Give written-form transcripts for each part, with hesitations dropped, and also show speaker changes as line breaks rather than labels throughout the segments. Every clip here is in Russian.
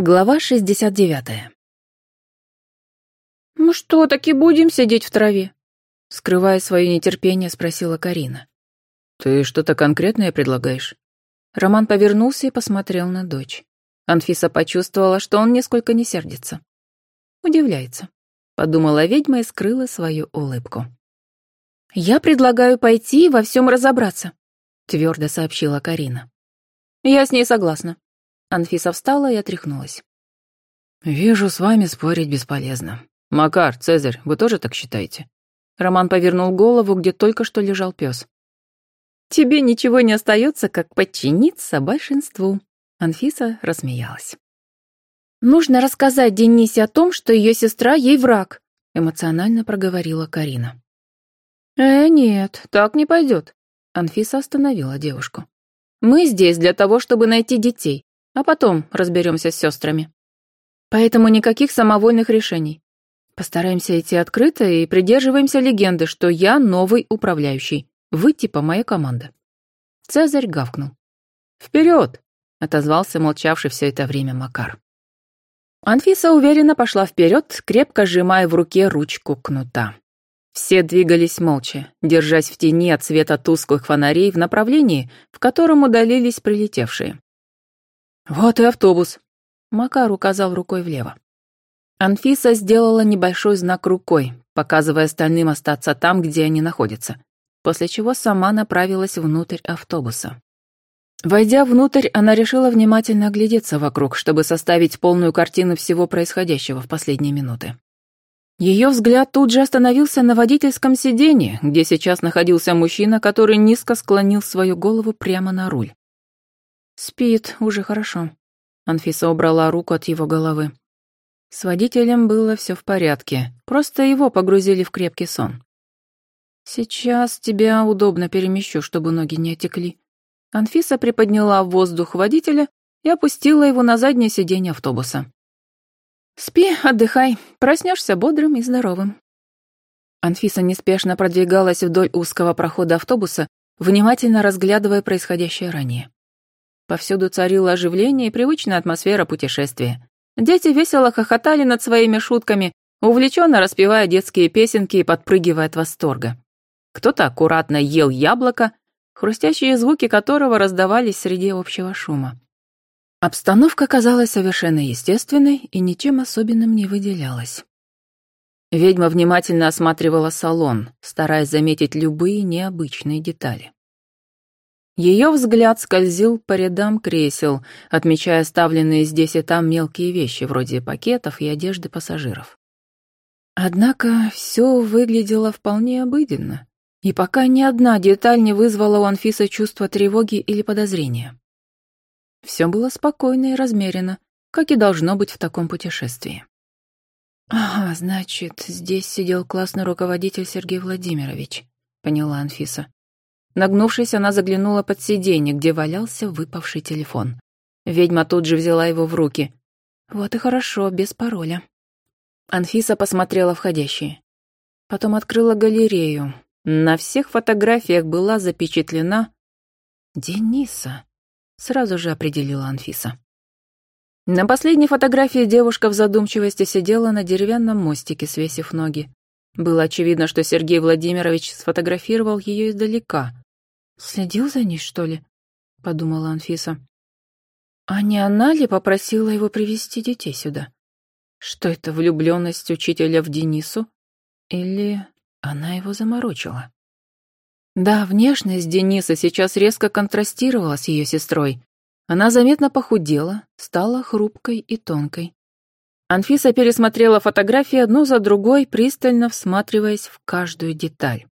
Глава 69.
«Мы что, таки будем сидеть в траве?»
Скрывая свое нетерпение, спросила Карина.
«Ты что-то конкретное предлагаешь?»
Роман повернулся и посмотрел на дочь. Анфиса почувствовала, что он нисколько не сердится. «Удивляется», — подумала ведьма и скрыла свою улыбку.
«Я предлагаю пойти и во всем разобраться»,
— твердо сообщила Карина.
«Я с ней согласна».
Анфиса встала и отряхнулась.
«Вижу, с вами спорить бесполезно. Макар, Цезарь, вы тоже так считаете?»
Роман повернул голову, где только что лежал пес.
«Тебе ничего не остается, как подчиниться большинству», —
Анфиса рассмеялась.
«Нужно рассказать Денисе о том, что ее сестра ей враг»,
— эмоционально проговорила Карина.
Нет, так не пойдет.
Анфиса остановила девушку.
«Мы здесь для того, чтобы найти детей, а потом разберемся с сестрами. Поэтому никаких самовольных решений. Постараемся идти открыто и придерживаемся легенды, что я новый управляющий. Вы типа моя команда».
Цезарь гавкнул.
«Вперед!»
— отозвался молчавший все это время Макар.
Анфиса уверенно пошла вперед, крепко сжимая в руке ручку кнута.
Все двигались молча, держась в тени от света тусклых фонарей в направлении, в котором удалились прилетевшие.
«Вот и автобус»,
— Макар указал рукой влево. Анфиса сделала небольшой знак рукой, показывая остальным остаться там, где они находятся, после чего сама направилась внутрь автобуса. Войдя внутрь, она решила внимательно оглядеться вокруг, чтобы составить полную картину всего происходящего в последние минуты. Ее взгляд тут же остановился на водительском сиденье, где сейчас находился мужчина, который низко склонил свою голову прямо на руль. «Спит, уже хорошо». Анфиса убрала руку от его головы. С водителем было все в порядке, просто его погрузили в крепкий сон. «Сейчас тебя удобно перемещу, чтобы ноги не отекли». Анфиса приподняла в воздух водителя и опустила его на заднее сиденье автобуса. «Спи, отдыхай, проснешься бодрым и здоровым». Анфиса неспешно продвигалась вдоль узкого прохода автобуса, внимательно разглядывая происходящее ранее. Повсюду царило оживление и привычная атмосфера путешествия. Дети весело хохотали над своими шутками, увлеченно распевая детские песенки и подпрыгивая от восторга. Кто-то аккуратно ел яблоко, хрустящие звуки которого раздавались среди общего шума. Обстановка казалась совершенно естественной и ничем особенным не выделялась. Ведьма внимательно осматривала салон, стараясь заметить любые необычные детали. Ее взгляд скользил по рядам кресел, отмечая оставленные здесь и там мелкие вещи, вроде пакетов и одежды пассажиров. Однако все выглядело вполне обыденно, и пока ни одна деталь не вызвала у Анфисы чувства тревоги или подозрения. Все было спокойно и размеренно, как и должно быть в таком путешествии. «Ага, значит, здесь сидел классный руководитель Сергей Владимирович», — поняла Анфиса. Нагнувшись, она заглянула под сиденье, где валялся выпавший телефон. Ведьма тут же взяла его в руки. Вот и хорошо, без пароля. Анфиса посмотрела входящие. Потом открыла галерею. На всех фотографиях была запечатлена Дениса. Сразу же определила Анфиса. На последней фотографии девушка в задумчивости сидела на деревянном мостике, свесив ноги. Было очевидно, что Сергей Владимирович сфотографировал ее издалека. «Следил за ней, что ли?» — подумала Анфиса. «А не она ли попросила его привезти детей сюда? Что это, влюбленность учителя в Денису? Или она его заморочила?» Да, внешность Дениса сейчас резко контрастировала с ее сестрой. Она заметно похудела, стала хрупкой и тонкой. Анфиса пересмотрела фотографии одну за другой, пристально всматриваясь в каждую деталь.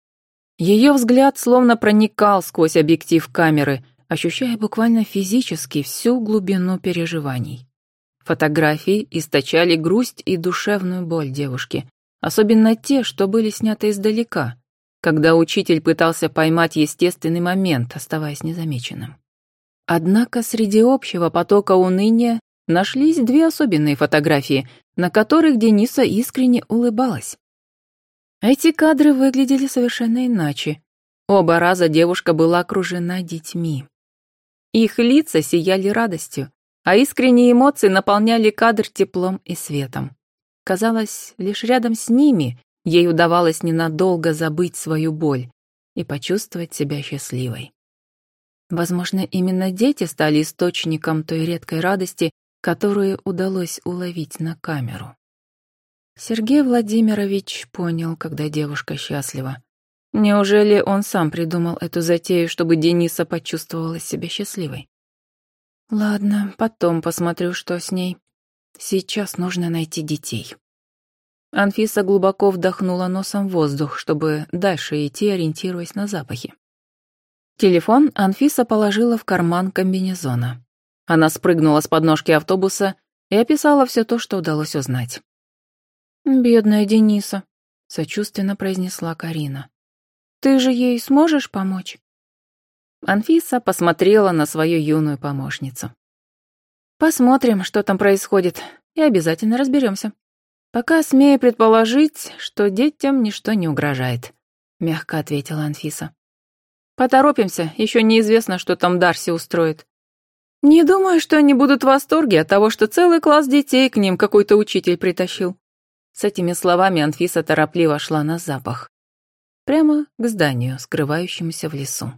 Ее взгляд словно проникал сквозь объектив камеры, ощущая буквально физически всю глубину переживаний. Фотографии источали грусть и душевную боль девушки, особенно те, что были сняты издалека, когда учитель пытался поймать естественный момент, оставаясь незамеченным. Однако среди общего потока уныния нашлись две особенные фотографии, на которых Дениса искренне улыбалась. Эти кадры выглядели совершенно иначе. Оба раза девушка была окружена детьми. Их лица сияли радостью, а искренние эмоции наполняли кадр теплом и светом. Казалось, лишь рядом с ними ей удавалось ненадолго забыть свою боль и почувствовать себя счастливой. Возможно, именно дети стали источником той редкой радости, которую удалось уловить на камеру. Сергей Владимирович понял, когда девушка счастлива. Неужели он сам придумал эту затею, чтобы Дениса почувствовала себя счастливой? Ладно, потом посмотрю, что с ней. Сейчас нужно найти детей. Анфиса глубоко вдохнула носом воздух, чтобы дальше идти, ориентируясь на запахи. Телефон Анфиса положила в карман комбинезона. Она спрыгнула с подножки автобуса и описала все то, что удалось узнать. «Бедная Дениса», — сочувственно произнесла Карина. «Ты же ей сможешь помочь?» Анфиса посмотрела на свою юную помощницу. «Посмотрим, что там происходит, и обязательно разберемся. Пока смею предположить, что детям ничто не угрожает», — мягко ответила Анфиса. «Поторопимся, еще неизвестно, что там Дарси устроит. Не думаю, что они будут в восторге от того, что целый класс детей к ним какой-то учитель притащил». С этими словами Анфиса торопливо шла на запах. Прямо к зданию, скрывающемуся в лесу.